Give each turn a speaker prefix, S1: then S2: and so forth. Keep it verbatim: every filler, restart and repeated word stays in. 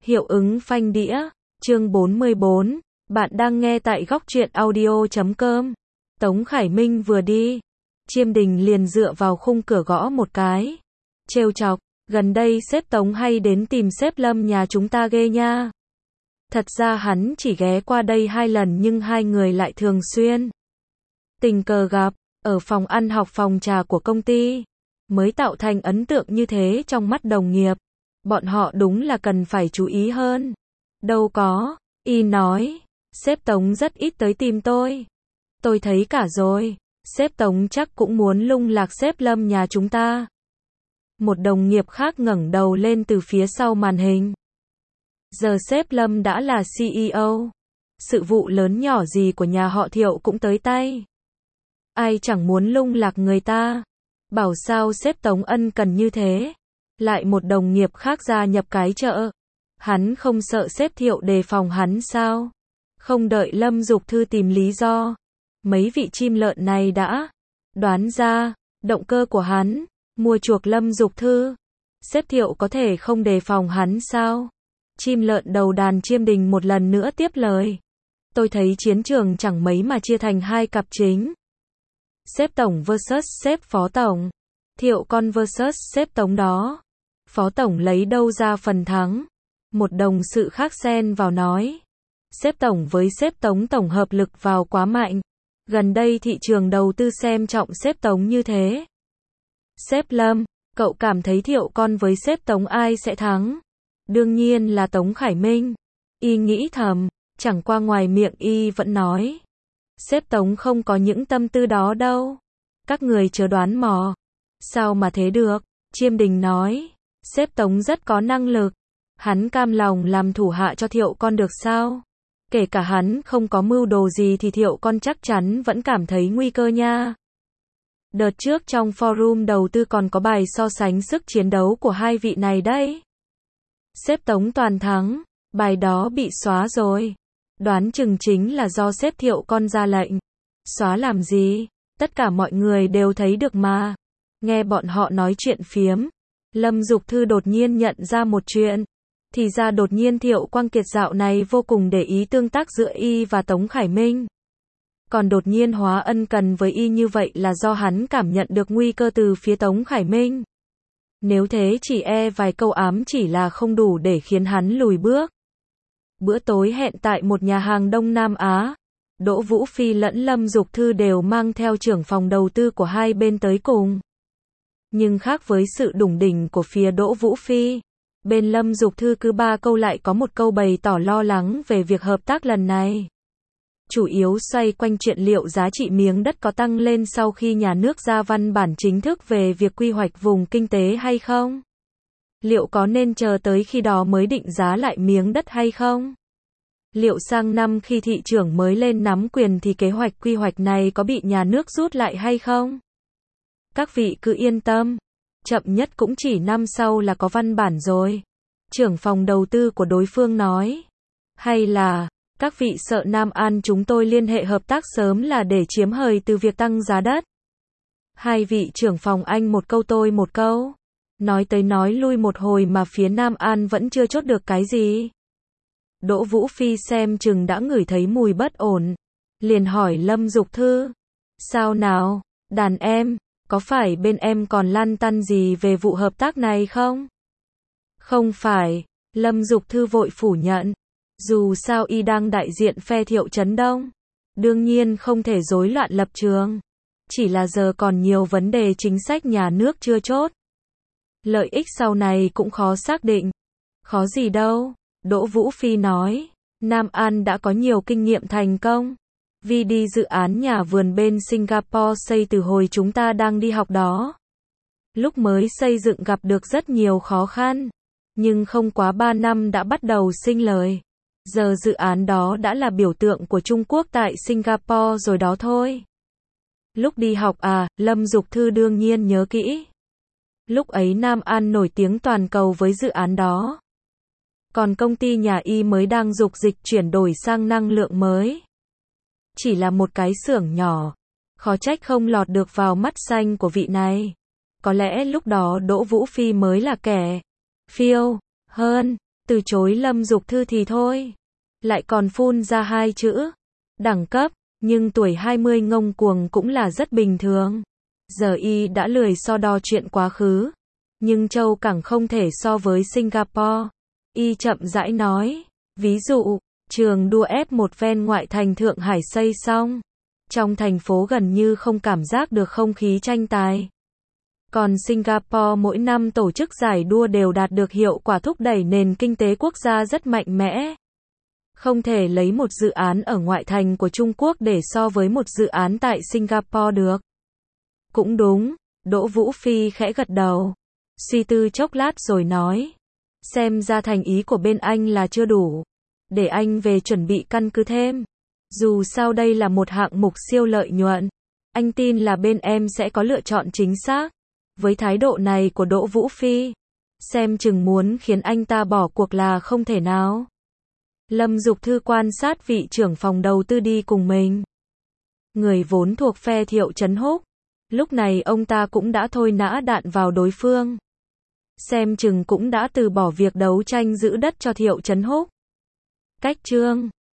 S1: Hiệu ứng phanh đĩa, chương bốn mươi bốn, bạn đang nghe tại góc truyện audio chấm com. Tống Khải Minh vừa đi, Chiêm Đình liền dựa vào khung cửa gõ một cái. Trêu chọc, gần đây sếp Tống hay đến tìm sếp Lâm nhà chúng ta ghê nha. Thật ra hắn chỉ ghé qua đây hai lần nhưng hai người lại thường xuyên tình cờ gặp, ở phòng ăn học phòng trà của công ty, mới tạo thành ấn tượng như thế trong mắt đồng nghiệp. Bọn họ đúng là cần phải chú ý hơn. Đâu có, y nói, sếp Tống rất ít tới tìm tôi. Tôi thấy cả rồi, sếp Tống chắc cũng muốn lung lạc sếp Lâm nhà chúng ta. Một đồng nghiệp khác ngẩng đầu lên từ phía sau màn hình. Giờ sếp Lâm đã là xê e ô, sự vụ lớn nhỏ gì của nhà họ Thiệu cũng tới tay. Ai chẳng muốn lung lạc người ta. Bảo sao sếp Tống ân cần như thế. Lại một đồng nghiệp khác gia nhập cái chợ. Hắn không sợ sếp Thiệu đề phòng hắn sao? Không đợi Lâm Dục Thư tìm lý do. Mấy vị chim lợn này đã đoán ra động cơ của hắn, mua chuộc Lâm Dục Thư. Sếp Thiệu có thể không đề phòng hắn sao? Chim lợn đầu đàn Chiêm Đình một lần nữa tiếp lời. Tôi thấy chiến trường chẳng mấy mà chia thành hai cặp chính. Sếp Tổng versus sếp Phó Tổng. Thiệu con versus sếp Tống đó. Phó Tổng lấy đâu ra phần thắng? Một đồng sự khác xen vào nói. Sếp Tổng với sếp Tống tổng hợp lực vào quá mạnh. Gần đây thị trường đầu tư xem trọng sếp Tống như thế. Sếp Lâm, cậu cảm thấy Thiệu con với sếp Tống ai sẽ thắng? Đương nhiên là Tống Khải Minh. Y nghĩ thầm, chẳng qua ngoài miệng y vẫn nói. Sếp Tống không có những tâm tư đó đâu. Các người chớ đoán mò. Sao mà thế được? Chiêm Đình nói. Sếp Tống rất có năng lực. Hắn cam lòng làm thủ hạ cho Thiệu con được sao? Kể cả hắn không có mưu đồ gì thì Thiệu con chắc chắn vẫn cảm thấy nguy cơ nha. Đợt trước trong forum đầu tư còn có bài so sánh sức chiến đấu của hai vị này đấy. Sếp Tống toàn thắng, bài đó bị xóa rồi. Đoán chừng chính là do sếp Thiệu con ra lệnh. Xóa làm gì? Tất cả mọi người đều thấy được mà. Nghe bọn họ nói chuyện phiếm. Lâm Dục Thư đột nhiên nhận ra một chuyện. Thì ra đột nhiên Thiệu Quang Kiệt dạo này vô cùng để ý tương tác giữa y và Tống Khải Minh. Còn đột nhiên hóa ân cần với y như vậy là do hắn cảm nhận được nguy cơ từ phía Tống Khải Minh. Nếu thế chỉ e vài câu ám chỉ là không đủ để khiến hắn lùi bước. Bữa tối hẹn tại một nhà hàng Đông Nam Á. Đỗ Vũ Phi lẫn Lâm Dục Thư đều mang theo trưởng phòng đầu tư của hai bên tới cùng. Nhưng khác với sự đủng đỉnh của phía Đỗ Vũ Phi, bên Lâm Dục Thư cứ ba câu lại có một câu bày tỏ lo lắng về việc hợp tác lần này. Chủ yếu xoay quanh chuyện liệu giá trị miếng đất có tăng lên sau khi nhà nước ra văn bản chính thức về việc quy hoạch vùng kinh tế hay không? Liệu có nên chờ tới khi đó mới định giá lại miếng đất hay không? Liệu sang năm khi thị trưởng mới lên nắm quyền thì kế hoạch quy hoạch này có bị nhà nước rút lại hay không? Các vị cứ yên tâm, chậm nhất cũng chỉ năm sau là có văn bản rồi. Trưởng phòng đầu tư của đối phương nói. Hay là, các vị sợ Nam An chúng tôi liên hệ hợp tác sớm là để chiếm hời từ việc tăng giá đất? Hai vị trưởng phòng anh một câu tôi một câu. Nói tới nói lui một hồi mà phía Nam An vẫn chưa chốt được cái gì. Đỗ Vũ Phi xem chừng đã ngửi thấy mùi bất ổn. Liền hỏi Lâm Dục Thư. Sao nào, đàn em, có phải bên em còn lăn tăn gì về vụ hợp tác này không? Không phải, Lâm Dục Thư vội phủ nhận. Dù sao y đang đại diện phe Thiệu Trấn Đông. Đương nhiên không thể rối loạn lập trường. Chỉ là giờ còn nhiều vấn đề chính sách nhà nước chưa chốt. Lợi ích sau này cũng khó xác định. Khó gì đâu, Đỗ Vũ Phi nói. Nam An đã có nhiều kinh nghiệm thành công. Vì đi dự án nhà vườn bên Singapore xây từ hồi chúng ta đang đi học đó. Lúc mới xây dựng gặp được rất nhiều khó khăn. Nhưng không quá ba năm đã bắt đầu sinh lời. Giờ dự án đó đã là biểu tượng của Trung Quốc tại Singapore rồi đó thôi. Lúc đi học à, Lâm Dục Thư đương nhiên nhớ kỹ. Lúc ấy Nam An nổi tiếng toàn cầu với dự án đó. Còn công ty nhà y mới đang dục dịch chuyển đổi sang năng lượng mới. Chỉ là một cái xưởng nhỏ. Khó trách không lọt được vào mắt xanh của vị này. Có lẽ lúc đó Đỗ Vũ Phi mới là kẻ phiêu hơn. Từ chối Lâm Dục Thư thì thôi. Lại còn phun ra hai chữ. Đẳng cấp, nhưng tuổi hai mươi ngông cuồng cũng là rất bình thường. Giờ y đã lười so đo chuyện quá khứ. Nhưng Châu Cảng không thể so với Singapore. Y chậm rãi nói. Ví dụ, trường đua ép một ven ngoại thành Thượng Hải xây xong. Trong thành phố gần như không cảm giác được không khí tranh tài. Còn Singapore mỗi năm tổ chức giải đua đều đạt được hiệu quả thúc đẩy nền kinh tế quốc gia rất mạnh mẽ. Không thể lấy một dự án ở ngoại thành của Trung Quốc để so với một dự án tại Singapore được. Cũng đúng, Đỗ Vũ Phi khẽ gật đầu. Suy tư chốc lát rồi nói. Xem ra thành ý của bên anh là chưa đủ. Để anh về chuẩn bị căn cứ thêm. Dù sao đây là một hạng mục siêu lợi nhuận. Anh tin là bên em sẽ có lựa chọn chính xác. Với thái độ này của Đỗ Vũ Phi, xem chừng muốn khiến anh ta bỏ cuộc là không thể nào. Lâm Dục Thư quan sát vị trưởng phòng đầu tư đi cùng mình. Người vốn thuộc phe Thiệu Trấn Húc. Lúc này ông ta cũng đã thôi nã đạn vào đối phương. Xem chừng cũng đã từ bỏ việc đấu tranh giữ đất cho Thiệu Trấn Húc. Cách Trương